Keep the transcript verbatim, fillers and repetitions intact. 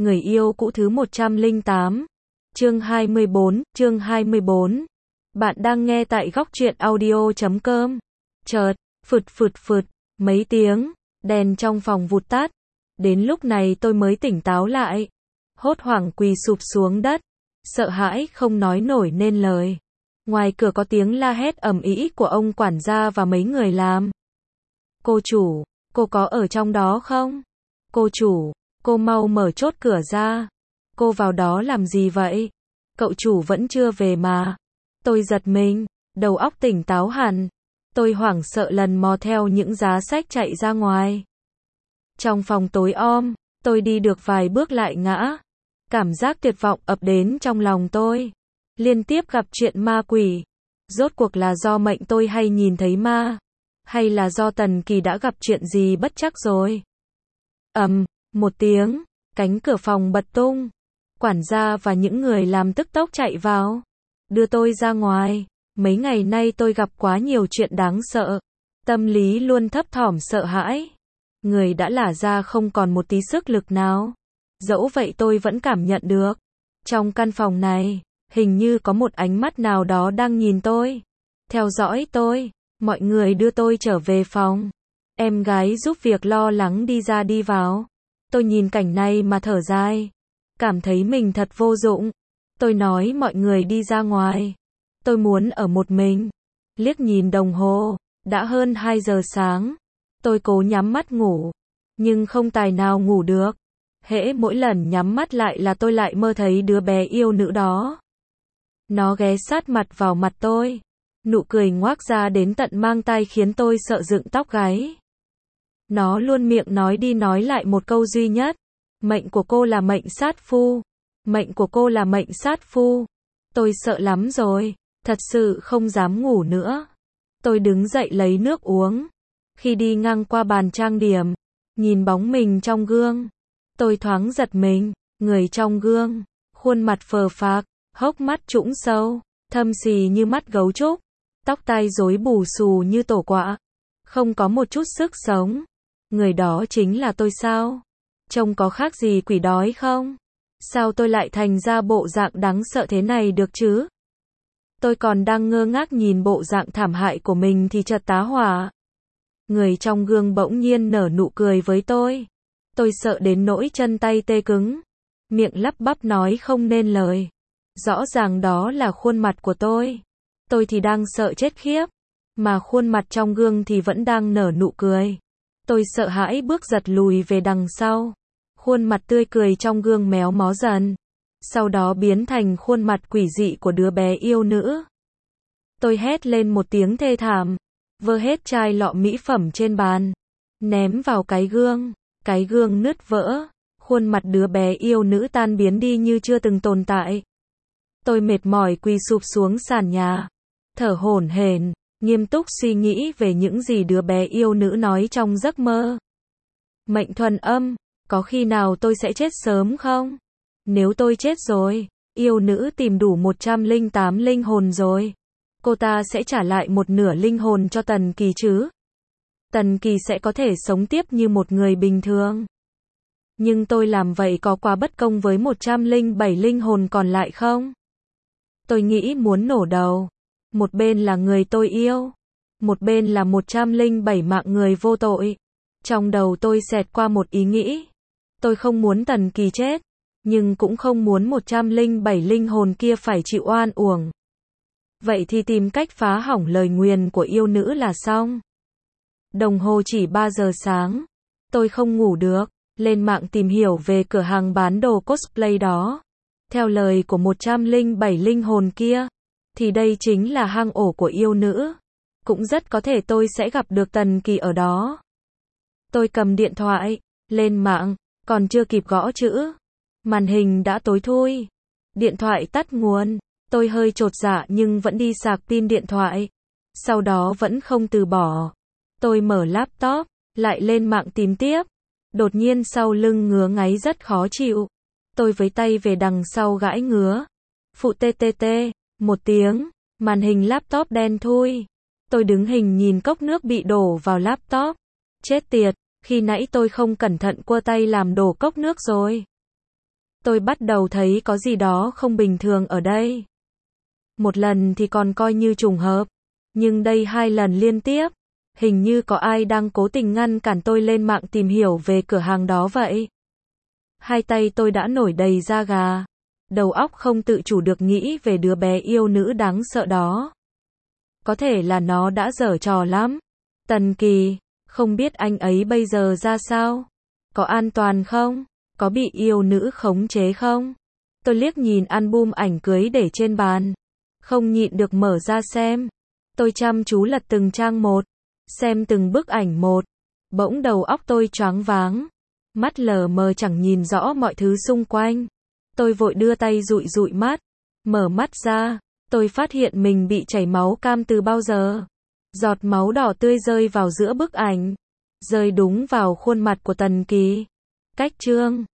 Người yêu cũ thứ một trăm lẻ tám. Chương hai mươi bốn, chương hai mươi bốn. Bạn đang nghe tại góc truyện audio chấm com. Chợt, phụt phụt phụt, mấy tiếng, đèn trong phòng vụt tắt. Đến lúc này tôi mới tỉnh táo lại. Hốt hoảng quỳ sụp xuống đất, sợ hãi không nói nổi nên lời. Ngoài cửa có tiếng la hét ầm ĩ của ông quản gia và mấy người làm. Cô chủ, cô có ở trong đó không? Cô chủ, cô mau mở chốt cửa ra. Cô vào đó làm gì vậy? Cậu chủ vẫn chưa về mà. Tôi giật mình, đầu óc tỉnh táo hẳn. Tôi hoảng sợ lần mò theo những giá sách chạy ra ngoài. Trong phòng tối om, tôi đi được vài bước lại ngã. Cảm giác tuyệt vọng ập đến trong lòng tôi. Liên tiếp gặp chuyện ma quỷ. Rốt cuộc là do mệnh tôi hay nhìn thấy ma? Hay là do Tần Kỳ đã gặp chuyện gì bất trắc rồi? Ầm, một tiếng, cánh cửa phòng bật tung. Quản gia và những người làm tức tốc chạy vào, đưa tôi ra ngoài. Mấy ngày nay tôi gặp quá nhiều chuyện đáng sợ. Tâm lý luôn thấp thỏm sợ hãi. Người đã lả ra không còn một tí sức lực nào. Dẫu vậy tôi vẫn cảm nhận được. Trong căn phòng này, hình như có một ánh mắt nào đó đang nhìn tôi. Theo dõi tôi. Mọi người đưa tôi trở về phòng. Em gái giúp việc lo lắng đi ra đi vào. Tôi nhìn cảnh này mà thở dài. Cảm thấy mình thật vô dụng. Tôi nói mọi người đi ra ngoài. Tôi muốn ở một mình. Liếc nhìn đồng hồ, đã hơn hai giờ sáng. Tôi cố nhắm mắt ngủ, nhưng không tài nào ngủ được. Hễ mỗi lần nhắm mắt lại là tôi lại mơ thấy đứa bé yêu nữ đó. Nó ghé sát mặt vào mặt tôi. Nụ cười ngoác ra đến tận mang tai khiến tôi sợ dựng tóc gáy. Nó luôn miệng nói đi nói lại một câu duy nhất. Mệnh của cô là mệnh sát phu. Mệnh của cô là mệnh sát phu. Tôi sợ lắm rồi. Thật sự không dám ngủ nữa. Tôi đứng dậy lấy nước uống. Khi đi ngang qua bàn trang điểm, nhìn bóng mình trong gương, tôi thoáng giật mình. Người trong gương, khuôn mặt phờ phạc, hốc mắt trũng sâu, thâm xì như mắt gấu trúc, tóc tai rối bù xù như tổ quạ, không có một chút sức sống. Người đó chính là tôi sao? Trông có khác gì quỷ đói không? Sao tôi lại thành ra bộ dạng đáng sợ thế này được chứ? Tôi còn đang ngơ ngác nhìn bộ dạng thảm hại của mình thì chợt tá hỏa. Người trong gương bỗng nhiên nở nụ cười với tôi. Tôi sợ đến nỗi chân tay tê cứng. Miệng lắp bắp nói không nên lời. Rõ ràng đó là khuôn mặt của tôi. Tôi thì đang sợ chết khiếp. Mà khuôn mặt trong gương thì vẫn đang nở nụ cười. Tôi sợ hãi bước giật lùi về đằng sau. Khuôn mặt tươi cười trong gương méo mó dần. Sau đó biến thành khuôn mặt quỷ dị của đứa bé yêu nữ. Tôi hét lên một tiếng thê thảm. Vơ hết chai lọ mỹ phẩm trên bàn. Ném vào cái gương. Cái gương nứt vỡ. Khuôn mặt đứa bé yêu nữ tan biến đi như chưa từng tồn tại. Tôi mệt mỏi quỳ sụp xuống sàn nhà. Thở hổn hển, nghiêm túc suy nghĩ về những gì đứa bé yêu nữ nói trong giấc mơ. Mệnh thuần âm, có khi nào tôi sẽ chết sớm không? Nếu tôi chết rồi, yêu nữ tìm đủ một trăm lẻ tám linh hồn rồi. Cô ta sẽ trả lại một nửa linh hồn cho Tần Kỳ chứ? Tần Kỳ sẽ có thể sống tiếp như một người bình thường. Nhưng tôi làm vậy có quá bất công với một trăm lẻ bảy linh hồn còn lại không? Tôi nghĩ muốn nổ đầu. Một bên là người tôi yêu. Một bên là một trăm lẻ bảy mạng người vô tội. Trong đầu tôi xẹt qua một ý nghĩ. Tôi không muốn Tần Kỳ chết. Nhưng cũng không muốn một trăm lẻ bảy linh hồn kia phải chịu oan uổng. Vậy thì tìm cách phá hỏng lời nguyền của yêu nữ là xong. Đồng hồ chỉ ba giờ sáng. Tôi không ngủ được. Lên mạng tìm hiểu về cửa hàng bán đồ cosplay đó. Theo lời của một trăm lẻ bảy linh hồn kia, thì đây chính là hang ổ của yêu nữ. Cũng rất có thể tôi sẽ gặp được Tần Kỳ ở đó. Tôi cầm điện thoại, lên mạng, còn chưa kịp gõ chữ. Màn hình đã tối thui. Điện thoại tắt nguồn. Tôi hơi chột dạ nhưng vẫn đi sạc pin điện thoại. Sau đó vẫn không từ bỏ. Tôi mở laptop, lại lên mạng tìm tiếp. Đột nhiên sau lưng ngứa ngáy rất khó chịu. Tôi với tay về đằng sau gãi ngứa. Phụ tê tê tê, một tiếng, màn hình laptop đen thui. Tôi đứng hình nhìn cốc nước bị đổ vào laptop. Chết tiệt, khi nãy tôi không cẩn thận quơ tay làm đổ cốc nước rồi. Tôi bắt đầu thấy có gì đó không bình thường ở đây. Một lần thì còn coi như trùng hợp, nhưng đây hai lần liên tiếp, hình như có ai đang cố tình ngăn cản tôi lên mạng tìm hiểu về cửa hàng đó vậy. Hai tay tôi đã nổi đầy da gà, đầu óc không tự chủ được nghĩ về đứa bé yêu nữ đáng sợ đó. Có thể là nó đã giở trò lắm. Tần Kỳ, không biết anh ấy bây giờ ra sao? Có an toàn không? Có bị yêu nữ khống chế không? Tôi liếc nhìn album ảnh cưới để trên bàn, không nhịn được mở ra xem. Tôi chăm chú lật từng trang một, xem từng bức ảnh một. Bỗng đầu óc tôi choáng váng, mắt lờ mờ chẳng nhìn rõ mọi thứ xung quanh. Tôi vội đưa tay dụi dụi mắt, mở mắt ra, tôi phát hiện mình bị chảy máu cam từ bao giờ. Giọt máu đỏ tươi rơi vào giữa bức ảnh, rơi đúng vào khuôn mặt của Tần Kỳ. Cách chương